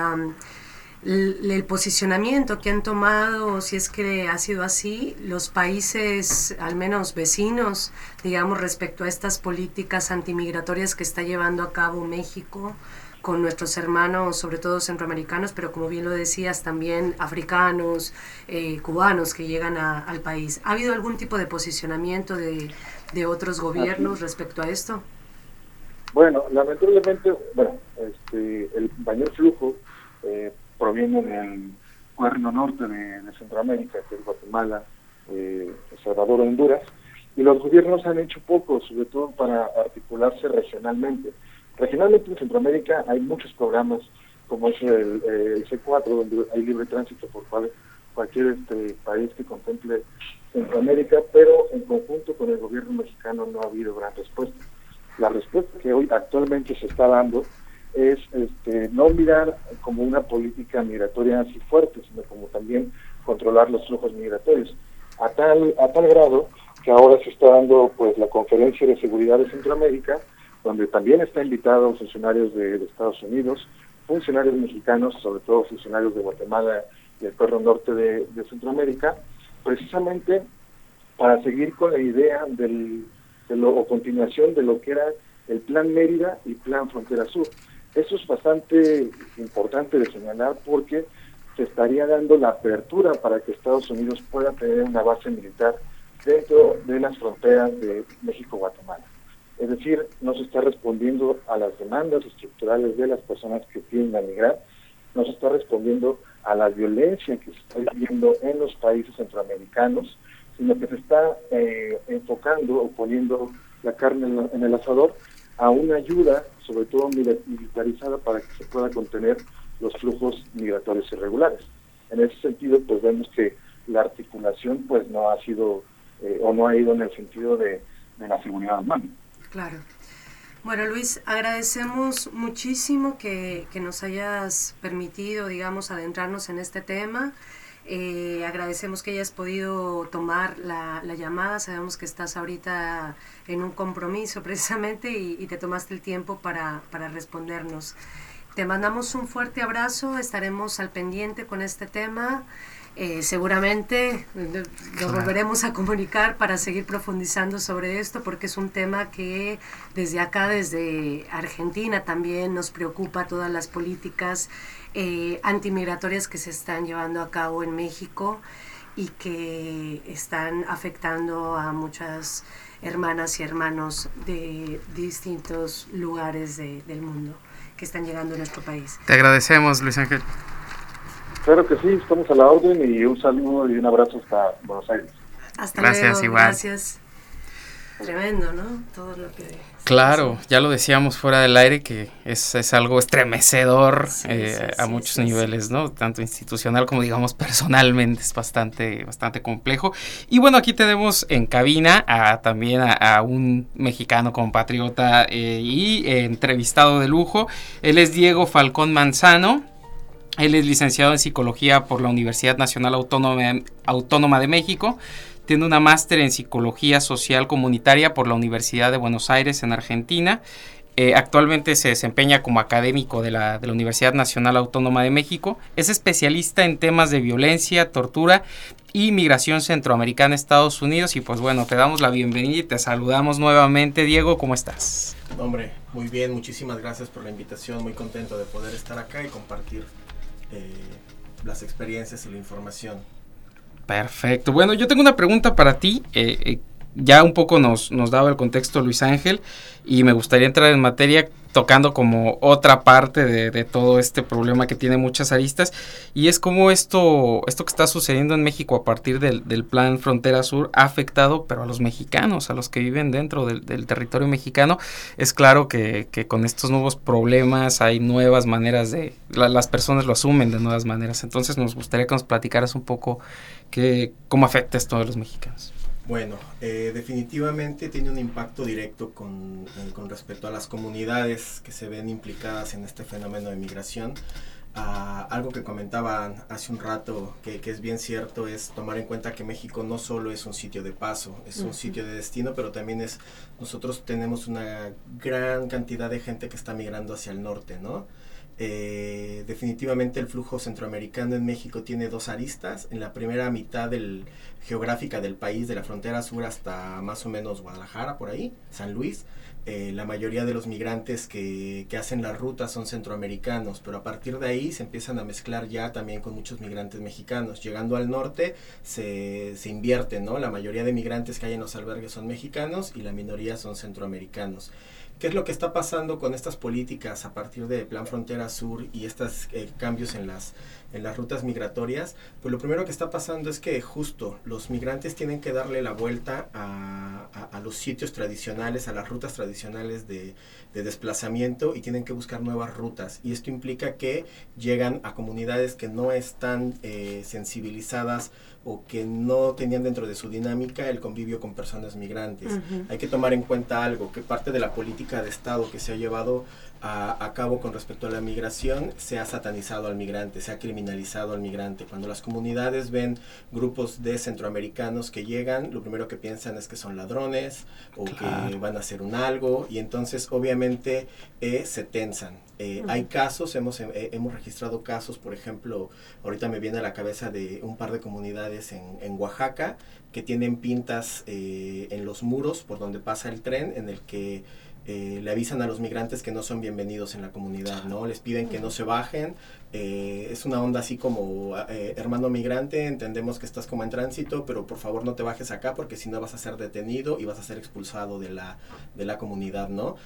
el posicionamiento que han tomado, si es que ha sido así, los países, al menos vecinos, digamos, respecto a estas políticas antimigratorias que está llevando a cabo México con nuestros hermanos, sobre todo centroamericanos, pero como bien lo decías, también africanos, cubanos que llegan al país? ¿Ha habido algún tipo de posicionamiento de otros gobiernos respecto a esto? Bueno, lamentablemente, el mayor flujo proviene del cuerno norte de Centroamérica, que es Guatemala, El Salvador, Honduras, y los gobiernos han hecho poco, sobre todo para articularse regionalmente. Regionalmente en Centroamérica hay muchos programas, como es el C4, donde hay libre tránsito por cualquier país que contemple Centroamérica, pero en conjunto con el gobierno mexicano no ha habido gran respuesta. La respuesta que hoy actualmente se está dando es no mirar como una política migratoria así fuerte, sino como también controlar los flujos migratorios, a tal grado que ahora se está dando pues la Conferencia de Seguridad de Centroamérica, donde también está invitados funcionarios de Estados Unidos, funcionarios mexicanos, sobre todo funcionarios de Guatemala y el cuerno norte de Centroamérica, precisamente para seguir con la idea o continuación de lo que era el Plan Mérida y Plan Frontera Sur. Eso es bastante importante de señalar porque se estaría dando la apertura para que Estados Unidos pueda tener una base militar dentro de las fronteras de México-Guatemala. Es decir, no se está respondiendo a las demandas estructurales de las personas que tienden a migrar, no se está respondiendo a la violencia que se está viviendo en los países centroamericanos, sino que se está enfocando o poniendo la carne en el asador a una ayuda, sobre todo militarizada, para que se pueda contener los flujos migratorios irregulares. En ese sentido, pues vemos que la articulación pues no ha sido o no ha ido en el sentido de la seguridad humana. Claro. Bueno, Luis, agradecemos muchísimo que nos hayas permitido, digamos, adentrarnos en este tema. Agradecemos que hayas podido tomar la llamada. Sabemos que estás ahorita en un compromiso precisamente y te tomaste el tiempo para respondernos. Te mandamos un fuerte abrazo, estaremos al pendiente con este tema. Seguramente nos volveremos a comunicar para seguir profundizando sobre esto, porque es un tema que desde acá, desde Argentina, también nos preocupa todas las políticas antimigratorias que se están llevando a cabo en México y que están afectando a muchas hermanas y hermanos de distintos lugares del mundo que están llegando a nuestro país. Te agradecemos, Luis Ángel. Claro que sí, estamos a la orden, y un saludo y un abrazo hasta Buenos Aires. Hasta gracias, luego, igual. Gracias. Tremendo, ¿no? Todo lo que... Claro, ya lo decíamos fuera del aire, que es algo estremecedor a muchos niveles, ¿no? Tanto institucional como, digamos, personalmente, es bastante complejo. Y bueno, aquí tenemos en cabina también a un mexicano compatriota y entrevistado de lujo. Él es Diego Falcón Manzano. Él es licenciado en Psicología por la Universidad Nacional Autónoma de México. Tiene una máster en Psicología Social Comunitaria por la Universidad de Buenos Aires en Argentina. Actualmente se desempeña como académico de la Universidad Nacional Autónoma de México. Es especialista en temas de violencia, tortura y migración centroamericana a Estados Unidos. Y pues bueno, te damos la bienvenida y te saludamos nuevamente. Diego, ¿cómo estás? Hombre, muy bien, muchísimas gracias por la invitación. Muy contento de poder estar acá y compartir las experiencias y la información. Perfecto. Bueno, yo tengo una pregunta para ti. Ya un poco nos daba el contexto Luis Ángel, y me gustaría entrar en materia tocando como otra parte de todo este problema que tiene muchas aristas, y es cómo esto que está sucediendo en México a partir del Plan Frontera Sur ha afectado, pero a los mexicanos, a los que viven dentro del territorio mexicano. Es claro que con estos nuevos problemas hay nuevas maneras las personas lo asumen de nuevas maneras. Entonces nos gustaría que nos platicaras un poco cómo afecta esto a los mexicanos. Bueno, definitivamente tiene un impacto directo con respecto a las comunidades que se ven implicadas en este fenómeno de migración. Algo que comentaban hace un rato, que es bien cierto, es tomar en cuenta que México no solo es un sitio de paso, es un sitio de destino, pero también nosotros tenemos una gran cantidad de gente que está migrando hacia el norte, ¿no? Definitivamente el flujo centroamericano en México tiene dos aristas. En la primera mitad geográfica del país, de la frontera sur hasta más o menos Guadalajara, por ahí, San Luis, la mayoría de los migrantes que hacen la ruta son centroamericanos, pero a partir de ahí se empiezan a mezclar ya también con muchos migrantes mexicanos. Llegando al norte se invierte, ¿no? La mayoría de migrantes que hay en los albergues son mexicanos y la minoría son centroamericanos. ¿Qué es lo que está pasando con estas políticas a partir del Plan Frontera Sur y estos cambios en las rutas migratorias? Pues lo primero que está pasando es que justo los migrantes tienen que darle la vuelta a los sitios tradicionales, a las rutas tradicionales de desplazamiento, y tienen que buscar nuevas rutas. Y esto implica que llegan a comunidades que no están sensibilizadas o que no tenían dentro de su dinámica el convivio con personas migrantes. Hay que tomar en cuenta algo, que parte de la política de Estado que se ha llevado a cabo con respecto a la migración, se ha satanizado al migrante, se ha criminalizado al migrante. Cuando las comunidades ven grupos de centroamericanos que llegan, lo primero que piensan es que son ladrones o que van a hacer un algo, y entonces obviamente se tensan. Hay casos, hemos registrado casos, por ejemplo, ahorita me viene a la cabeza de un par de comunidades en Oaxaca que tienen pintas en los muros por donde pasa el tren, en el que le avisan a los migrantes que no son bienvenidos en la comunidad, ¿no? Les piden que no se bajen. Es una onda así como, hermano migrante, entendemos que estás como en tránsito, pero por favor no te bajes acá porque si no vas a ser detenido y vas a ser expulsado de la comunidad, ¿no?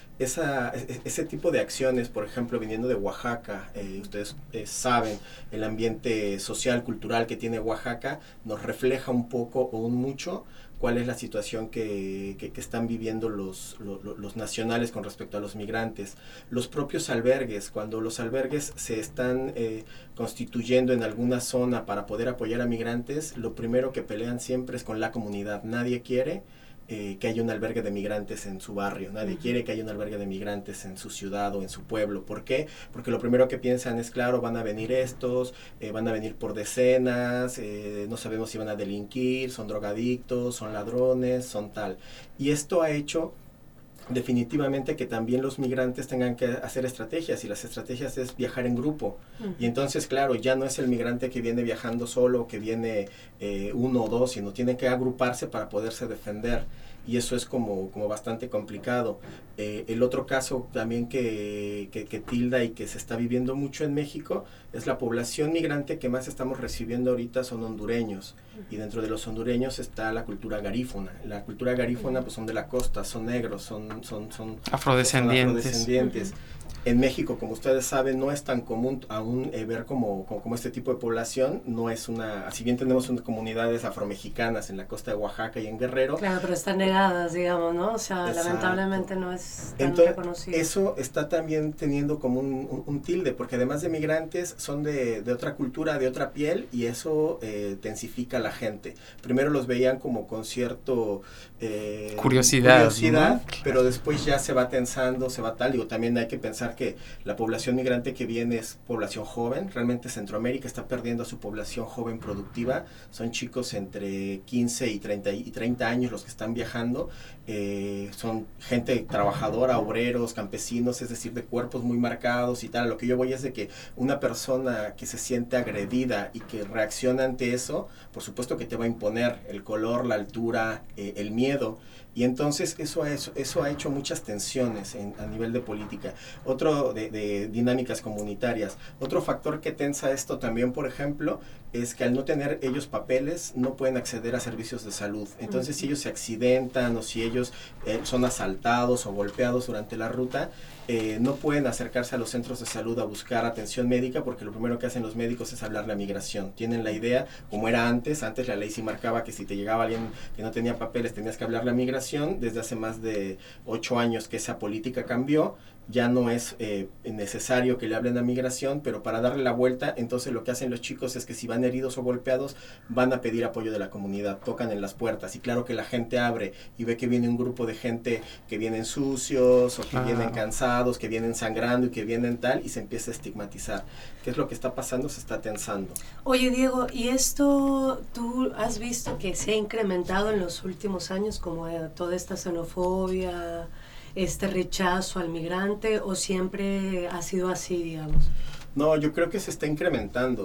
Ese tipo de acciones, por ejemplo, viniendo de Oaxaca, ustedes saben, el ambiente social, cultural que tiene Oaxaca nos refleja un poco o un mucho cuál es la situación que están viviendo los nacionales con respecto a los migrantes. Los propios albergues, cuando los albergues se están constituyendo en alguna zona para poder apoyar a migrantes, lo primero que pelean siempre es con la comunidad. Nadie quiere que haya un albergue de migrantes en su barrio, nadie quiere que haya un albergue de migrantes en su ciudad o en su pueblo. ¿Por qué? Porque lo primero que piensan es, claro, van a venir estos, van a venir por decenas, no sabemos si van a delinquir, son drogadictos, son ladrones, son tal. Y esto ha hecho definitivamente que también los migrantes tengan que hacer estrategias, y las estrategias es viajar en grupo. Y entonces, claro, ya no es el migrante que viene viajando solo, que viene uno o dos, sino tiene que agruparse para poderse defender, y eso es como bastante complicado. El otro caso también que tilda y que se está viviendo mucho en México es la población migrante que más estamos recibiendo ahorita son hondureños, y dentro de los hondureños está la cultura garífuna. La cultura garífuna pues son de la costa, son negros, son afrodescendientes. En México, como ustedes saben, no es tan común aún ver como este tipo de población. No es si bien tenemos unas comunidades afromexicanas en la costa de Oaxaca y en Guerrero. Claro, pero están negadas, digamos, ¿no? O sea, exacto, lamentablemente no es tan reconocido. Eso está también teniendo como un tilde, porque además de migrantes son de otra cultura, de otra piel, y eso tensifica a la gente. Primero los veían como con cierto curiosidad, ¿no? Pero después ya se va tensando, se va tal. Digo, también hay que pensar que la población migrante que viene es población joven. Realmente Centroamérica está perdiendo a su población joven productiva. Son chicos entre 15 y 30 años los que están viajando. Son gente trabajadora, obreros, campesinos, es decir, de cuerpos muy marcados y tal. Lo que yo voy es de que una persona que se siente agredida y que reacciona ante eso, por supuesto que te va a imponer el color, la altura, el miedo. Y entonces eso ha hecho muchas tensiones a nivel de política. Otro de dinámicas comunitarias. Otro factor que tensa esto también, por ejemplo, es que al no tener ellos papeles no pueden acceder a servicios de salud. Entonces si ellos se accidentan o si ellos son asaltados o golpeados durante la ruta, no pueden acercarse a los centros de salud a buscar atención médica, porque lo primero que hacen los médicos es hablarle a migración. Tienen la idea, como era antes la ley sí marcaba que si te llegaba alguien que no tenía papeles tenías que hablarle a migración. Desde hace más de 8 años que esa política cambió, ya no es necesario que le hablen a migración, pero para darle la vuelta, entonces lo que hacen los chicos es que si van heridos o golpeados, van a pedir apoyo de la comunidad, tocan en las puertas, y claro que la gente abre y ve que viene un grupo de gente que vienen sucios o que vienen cansados, que vienen sangrando y que vienen tal, y se empieza a estigmatizar. ¿Qué es lo que está pasando? Se está tensando. Oye, Diego, ¿y esto tú has visto que se ha incrementado en los últimos años, como toda esta xenofobia, este rechazo al migrante, o siempre ha sido así, digamos? No, yo creo que se está incrementando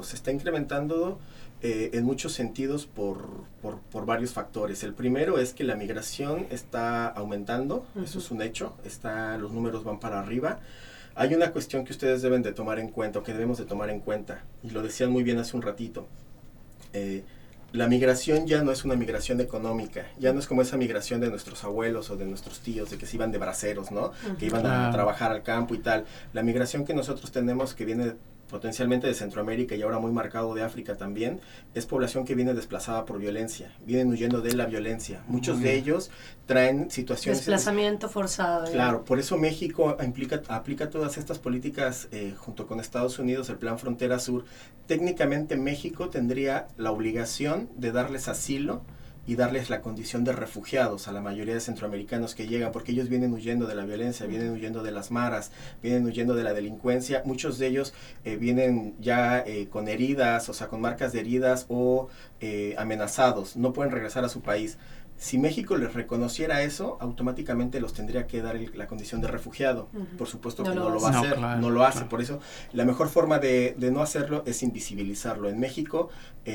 en muchos sentidos por varios factores. El primero es que la migración está aumentando, eso es un hecho, los números van para arriba. Hay una cuestión que ustedes deben de tomar en cuenta, o que debemos de tomar en cuenta, y lo decían muy bien hace un ratito. La migración ya no es una migración económica, ya no es como esa migración de nuestros abuelos o de nuestros tíos, de que se iban de braceros, ¿no? Que iban a trabajar al campo y tal. La migración que nosotros tenemos, que viene potencialmente de Centroamérica y ahora muy marcado de África también, es población que viene desplazada por violencia, vienen huyendo de la violencia. Muchos de ellos traen situaciones... Desplazamiento forzado. Claro, por eso México aplica todas estas políticas junto con Estados Unidos, el Plan Frontera Sur. Técnicamente México tendría la obligación de darles asilo y darles la condición de refugiados a la mayoría de centroamericanos que llegan, porque ellos vienen huyendo de la violencia, vienen huyendo de las maras, vienen huyendo de la delincuencia. Muchos de ellos vienen ya con heridas, o sea, con marcas de heridas o amenazados, no pueden regresar a su país. Si México les reconociera eso, automáticamente los tendría que dar la condición de refugiado. Por supuesto que no lo va a hacer, no lo hace. Por eso la mejor forma de no hacerlo es invisibilizarlo. En México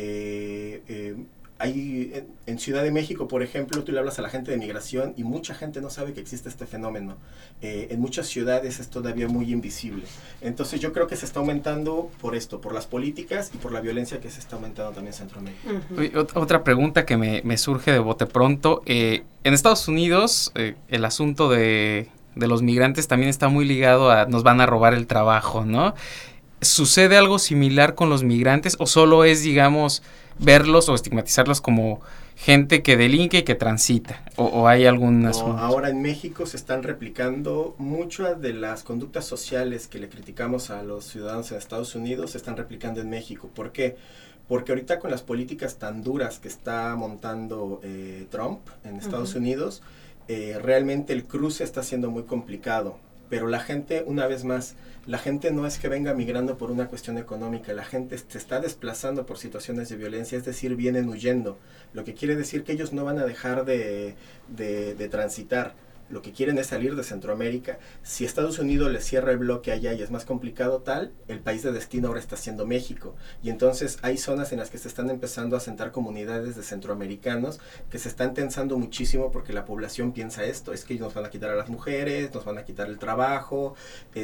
hay en Ciudad de México, por ejemplo, tú le hablas a la gente de migración y mucha gente no sabe que existe este fenómeno. En muchas ciudades es todavía muy invisible. Entonces yo creo que se está aumentando por esto, por las políticas y por la violencia que se está aumentando también en Centroamérica. Otra pregunta que me surge de bote pronto. En Estados Unidos el asunto de los migrantes también está muy ligado a nos van a robar el trabajo, ¿no? ¿Sucede algo similar con los migrantes o solo es, digamos, verlos o estigmatizarlos como gente que delinque y que transita? ¿O hay algún asunto? Ahora en México se están replicando muchas de las conductas sociales que le criticamos a los ciudadanos en Estados Unidos, se están replicando en México. ¿Por qué? porque ahorita con las políticas tan duras que está montando Trump en Estados Unidos, realmente el cruce está siendo muy complicado. Pero la gente, una vez más, la gente no es que venga migrando por una cuestión económica, la gente se está desplazando por situaciones de violencia, es decir, vienen huyendo, lo que quiere decir que ellos no van a dejar de transitar. Lo que quieren es salir de Centroamérica. Si Estados Unidos les cierra el bloque allá y es más complicado tal, el país de destino ahora está siendo México. Y entonces hay zonas en las que se están empezando a asentar comunidades de centroamericanos que se están tensando muchísimo porque la población piensa esto, es que nos van a quitar a las mujeres, nos van a quitar el trabajo,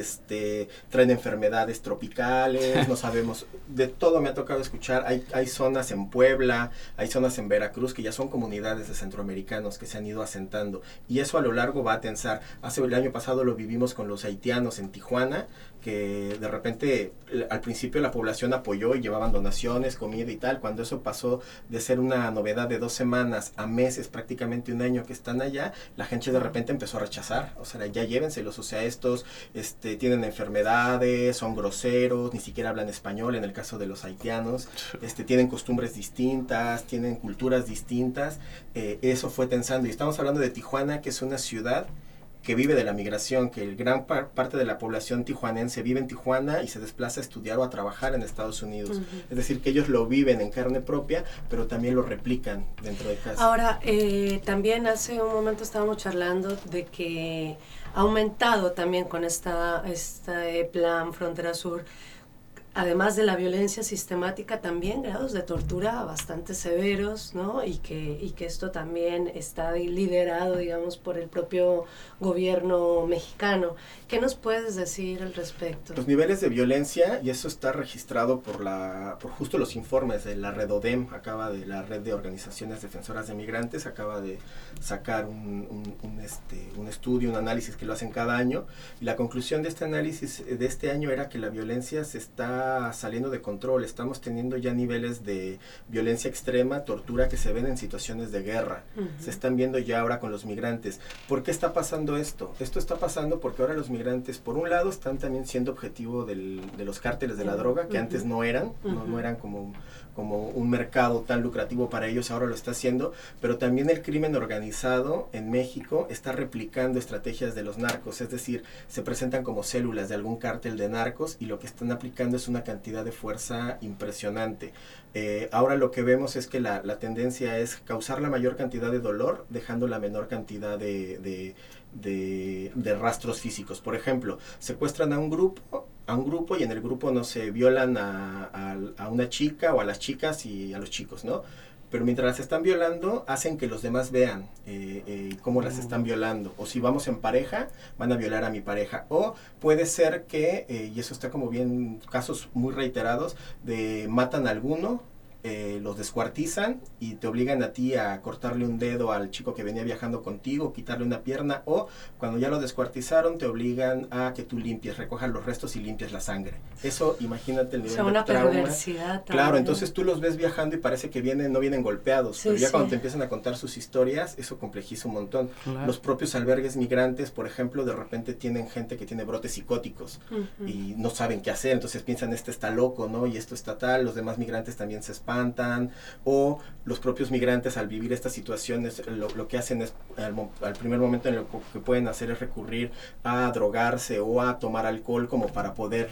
traen enfermedades tropicales, no sabemos, de todo me ha tocado escuchar. Hay zonas en Puebla, hay zonas en Veracruz que ya son comunidades de centroamericanos que se han ido asentando, y eso a lo largo va a tensar. El año pasado lo vivimos con los haitianos en Tijuana, que de repente al principio la población apoyó y llevaban donaciones, comida y tal. Cuando eso pasó de ser una novedad de 2 semanas a meses, prácticamente un año que están allá, la gente de repente empezó a rechazar. O sea, ya llévenselos, o sea, estos tienen enfermedades, son groseros, ni siquiera hablan español en el caso de los haitianos, tienen costumbres distintas, tienen culturas distintas. Eso fue tensando, y estamos hablando de Tijuana, que es una ciudad que vive de la migración, que gran parte de la población tijuanense vive en Tijuana y se desplaza a estudiar o a trabajar en Estados Unidos. Es decir, que ellos lo viven en carne propia, pero también lo replican dentro de casa. Ahora, también hace un momento estábamos charlando de que ha aumentado también con este plan Frontera Sur, además de la violencia sistemática, también grados de tortura bastante severos, ¿no? Y que esto también está liderado, digamos, por el propio gobierno mexicano. ¿Qué nos puedes decir al respecto? Los niveles de violencia, y eso está registrado por justo los informes de la Red ODEM, la Red de Organizaciones Defensoras de Migrantes, acaba de sacar un estudio, un análisis que lo hacen cada año, y la conclusión de este análisis de este año era que la violencia se está saliendo de control. Estamos teniendo ya niveles de violencia extrema, tortura, que se ven en situaciones de guerra. Se están viendo ya ahora con los migrantes. ¿Por qué está pasando esto? Esto está pasando porque ahora los migrantes, por un lado, están también siendo objetivo de los cárteles de la droga, que antes no eran, no eran como un mercado tan lucrativo para ellos, ahora lo está haciendo, pero también el crimen organizado en México está replicando estrategias de los narcos, es decir, se presentan como células de algún cártel de narcos y lo que están aplicando es una cantidad de fuerza impresionante. Ahora lo que vemos es que la tendencia es causar la mayor cantidad de dolor, dejando la menor cantidad de rastros físicos. Por ejemplo, secuestran a un grupo y en el grupo, no sé, violan a una chica o a las chicas y a los chicos, ¿no? Pero mientras las están violando, hacen que los demás vean cómo las están violando. O si vamos en pareja, van a violar a mi pareja. O puede ser que, y eso está como bien, casos muy reiterados, de matan a alguno, los descuartizan y te obligan a ti a cortarle un dedo al chico que venía viajando contigo, quitarle una pierna, o cuando ya lo descuartizaron te obligan a que tú recojas los restos y limpies la sangre. Eso, imagínate el nivel de trauma. Perversidad también. Claro, entonces tú los ves viajando y parece que no vienen golpeados, pero ya cuando te empiezan a contar sus historias, eso complejiza un montón. Claro. Los propios albergues migrantes, por ejemplo, de repente tienen gente que tiene brotes psicóticos y no saben qué hacer, entonces piensan, este está loco, ¿no? Y esto está tal, los demás migrantes también se espantan, o los propios migrantes al vivir estas situaciones lo que hacen es al primer momento en lo que pueden hacer es recurrir a drogarse o a tomar alcohol como para poder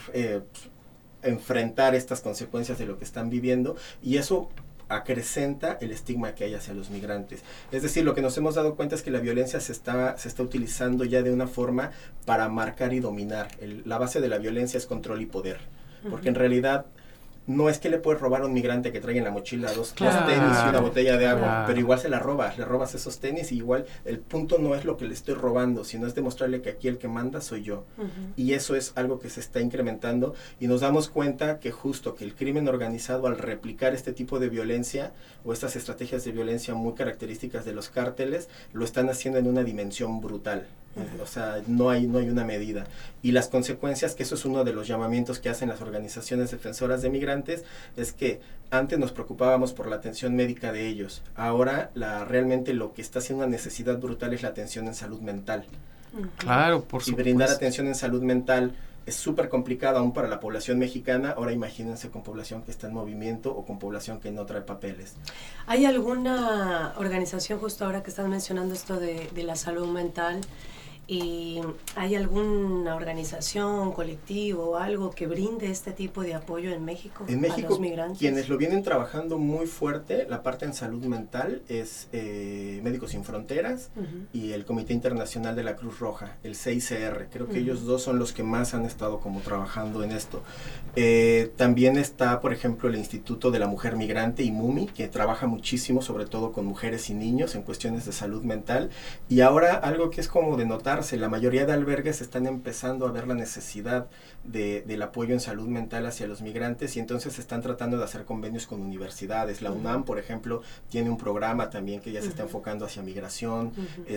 enfrentar estas consecuencias de lo que están viviendo, y eso acrecenta el estigma que hay hacia los migrantes. Es decir, lo que nos hemos dado cuenta es que la violencia se está utilizando ya de una forma para marcar y dominar. La base de la violencia es control y poder, porque en realidad no es que le puedes robar a un migrante que trae en la mochila dos tenis y una botella de agua, pero igual le robas esos tenis, y igual el punto no es lo que le estoy robando, sino es demostrarle que aquí el que manda soy yo. Y eso es algo que se está incrementando, y nos damos cuenta que justo que el crimen organizado, al replicar este tipo de violencia o estas estrategias de violencia muy características de los cárteles, lo están haciendo en una dimensión brutal. O sea, no hay una medida. Y las consecuencias, que eso es uno de los llamamientos que hacen las organizaciones defensoras de migrantes, es que antes nos preocupábamos por la atención médica de ellos. Ahora realmente lo que está haciendo una necesidad brutal es la atención en salud mental. Claro, por supuesto. Y brindar atención en salud mental es súper complicado aún para la población mexicana. Ahora imagínense con población que está en movimiento o con población que no trae papeles. ¿Hay alguna organización, justo ahora que estás mencionando esto de la salud mental, y hay alguna organización, colectivo o algo que brinde este tipo de apoyo en México a los migrantes? Quienes lo vienen trabajando muy fuerte, la parte en salud mental, es Médicos Sin Fronteras y el Comité Internacional de la Cruz Roja, el CICR. Creo que ellos dos son los que más han estado como trabajando en esto. También está, por ejemplo, el Instituto de la Mujer Migrante, IMUMI, que trabaja muchísimo, sobre todo con mujeres y niños en cuestiones de salud mental. Y ahora algo que es como de notar, la mayoría de albergues están empezando a ver la necesidad del apoyo en salud mental hacia los migrantes, y entonces están tratando de hacer convenios con universidades. La UNAM, por ejemplo, tiene un programa también que ya se está enfocando hacia migración.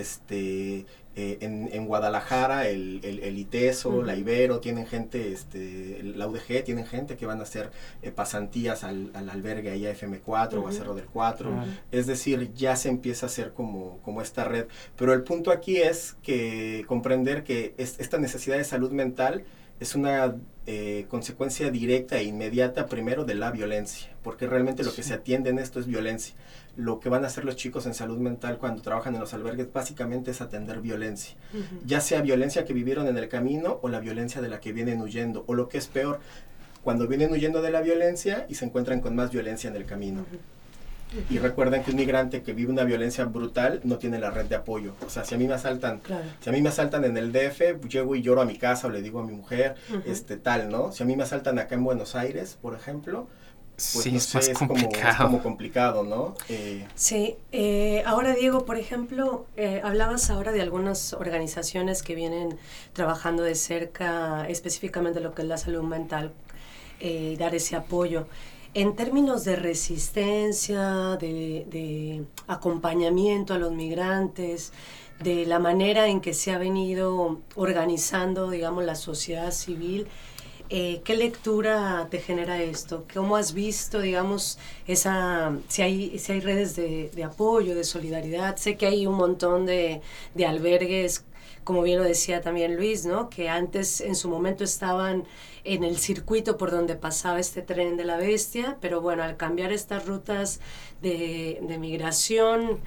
En Guadalajara, el ITESO, la Ibero, tienen gente, la UDG, tienen gente que van a hacer pasantías al albergue ahí a FM4 o a Cerro del 4. Es decir, ya se empieza a hacer como esta red. Pero el punto aquí es que comprender que esta necesidad de salud mental es una consecuencia directa e inmediata, primero, de la violencia, porque realmente lo que se atiende en esto es violencia. Lo que van a hacer los chicos en salud mental cuando trabajan en los albergues básicamente es atender violencia, ya sea violencia que vivieron en el camino o la violencia de la que vienen huyendo, o lo que es peor, cuando vienen huyendo de la violencia y se encuentran con más violencia en el camino. Y recuerden que un migrante que vive una violencia brutal no tiene la red de apoyo. O sea, si a mí me asaltan, si a mí me asaltan en el DF, llego y lloro a mi casa o le digo a mi mujer, tal, ¿no? Si a mí me asaltan acá en Buenos Aires, por ejemplo, pues sí, no es sé, más complicado. Es como complicado, ¿no? Sí, ahora Diego, por ejemplo, hablabas ahora de algunas organizaciones que vienen trabajando de cerca específicamente lo que es la salud mental, dar ese apoyo. En términos de resistencia, de acompañamiento a los migrantes, de la manera en que se ha venido organizando, digamos, la sociedad civil, ¿qué lectura te genera esto? ¿Cómo has visto, digamos, si hay redes de apoyo, de solidaridad? Sé que hay un montón de albergues, como bien lo decía también Luis, ¿no? Que antes en su momento estaban en el circuito por donde pasaba este tren de la bestia, pero bueno, al cambiar estas rutas de migración,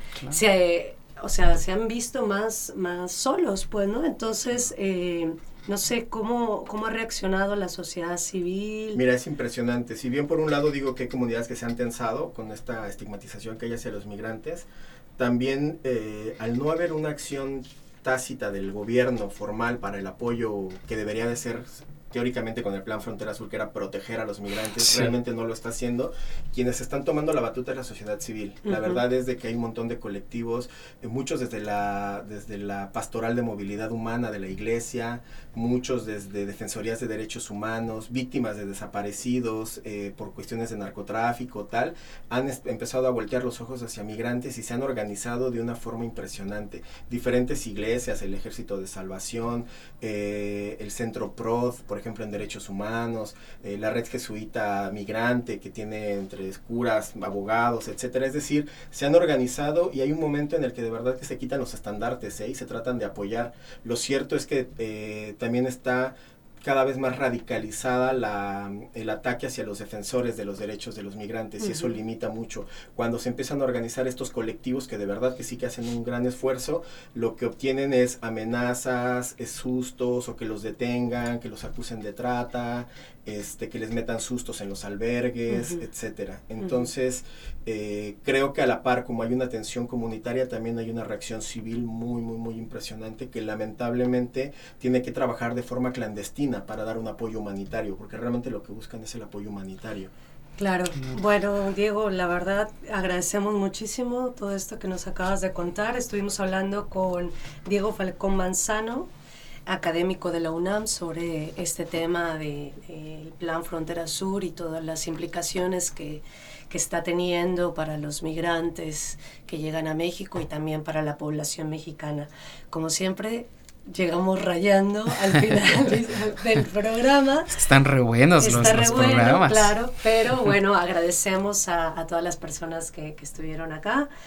se han visto más solos, pues, ¿no? Entonces, no sé, ¿cómo ha reaccionado la sociedad civil? Mira, es impresionante. Si bien por un lado digo que hay comunidades que se han tensado con esta estigmatización que hay hacia los migrantes, también al no haber una acción tácita del gobierno formal para el apoyo que debería de ser teóricamente con el Plan Frontera Sur, que era proteger a los migrantes, realmente no lo está haciendo. Quienes están tomando la batuta es la sociedad civil. La verdad es de que hay un montón de colectivos, muchos desde la Pastoral de Movilidad Humana de la Iglesia, muchos desde Defensorías de Derechos Humanos, víctimas de desaparecidos por cuestiones de narcotráfico, tal, han empezado a voltear los ojos hacia migrantes y se han organizado de una forma impresionante. Diferentes iglesias, el Ejército de Salvación, el Centro PROD, por ejemplo, en Derechos Humanos, la Red Jesuita Migrante, que tiene entre curas, abogados, etcétera. Es decir, se han organizado y hay un momento en el que de verdad que se quitan los estandartes y se tratan de apoyar. Lo cierto es que también está cada vez más radicalizada el ataque hacia los defensores de los derechos de los migrantes, y eso limita mucho. Cuando se empiezan a organizar estos colectivos que de verdad que sí que hacen un gran esfuerzo, lo que obtienen es amenazas, sustos, o que los detengan, que los acusen de trata, que les metan sustos en los albergues, etcétera. Entonces, creo que a la par, como hay una tensión comunitaria, también hay una reacción civil muy, muy, muy impresionante, que lamentablemente tiene que trabajar de forma clandestina para dar un apoyo humanitario, porque realmente lo que buscan es el apoyo humanitario. Claro. Bueno, Diego, la verdad agradecemos muchísimo todo esto que nos acabas de contar. Estuvimos hablando con Diego Falcón Manzano, académico de la UNAM, sobre este tema del Plan Frontera Sur y todas las implicaciones que está teniendo para los migrantes que llegan a México y también para la población mexicana. Como siempre, llegamos rayando al final del programa. Están re buenos los programas. Claro, pero bueno, agradecemos a todas las personas que estuvieron acá.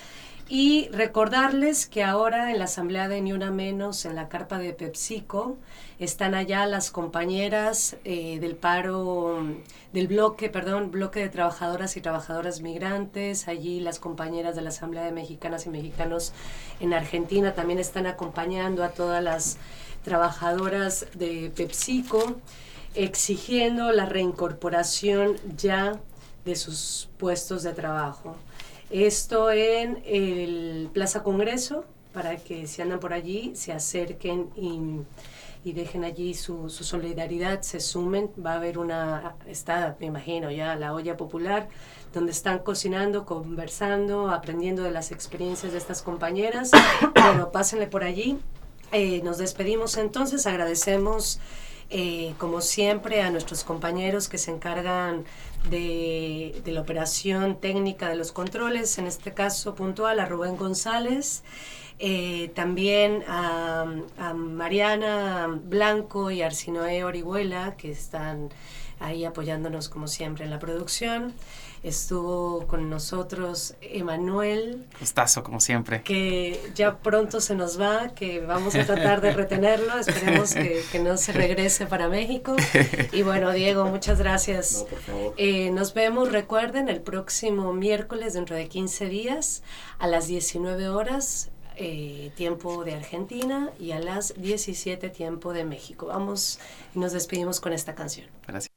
Y recordarles que ahora en la asamblea de Ni Una Menos, en la carpa de PepsiCo, están allá las compañeras del bloque de trabajadoras y trabajadoras migrantes. Allí las compañeras de la Asamblea de Mexicanas y Mexicanos en Argentina también están acompañando a todas las trabajadoras de PepsiCo, exigiendo la reincorporación ya de sus puestos de trabajo. Esto en el Plaza Congreso, para que si andan por allí se acerquen y dejen allí su solidaridad, se sumen. Va a haber me imagino ya la olla popular, donde están cocinando, conversando, aprendiendo de las experiencias de estas compañeras. Bueno, pásenle por allí. Nos despedimos entonces, agradecemos como siempre a nuestros compañeros que se encargan de la operación técnica de los controles, en este caso puntual a Rubén González, también a Mariana Blanco y Arsinoe Orihuela, que están ahí apoyándonos como siempre en la producción. Estuvo con nosotros Emanuel. Gustazo, como siempre. Que ya pronto se nos va, que vamos a tratar de retenerlo. Esperemos que no se regrese para México. Y bueno, Diego, muchas gracias. No, por favor. Nos vemos, recuerden, el próximo miércoles, dentro de 15 días, a las 19 horas, tiempo de Argentina, y a las 17 tiempo de México. Vamos y nos despedimos con esta canción. Gracias.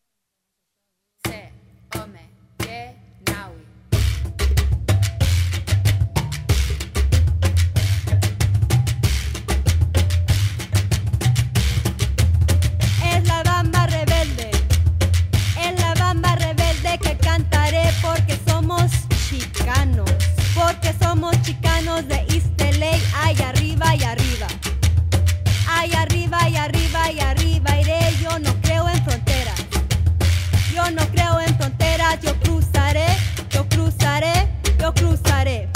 Porque somos chicanos de East LA, ay arriba y arriba. Ay arriba y arriba y arriba iré, yo no creo en fronteras. Yo no creo en fronteras, yo cruzaré, yo cruzaré, yo cruzaré.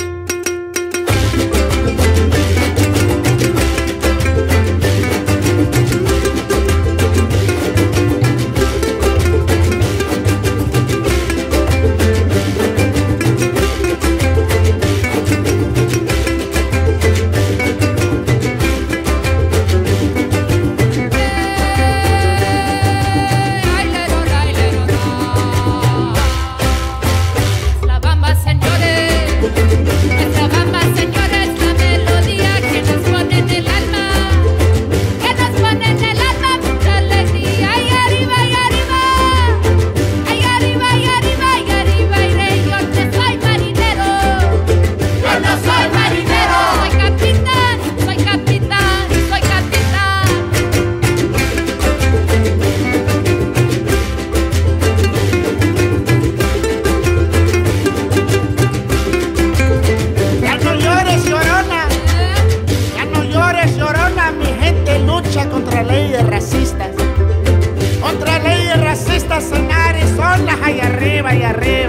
Contra leyes racistas en Arizona, y arriba y arriba.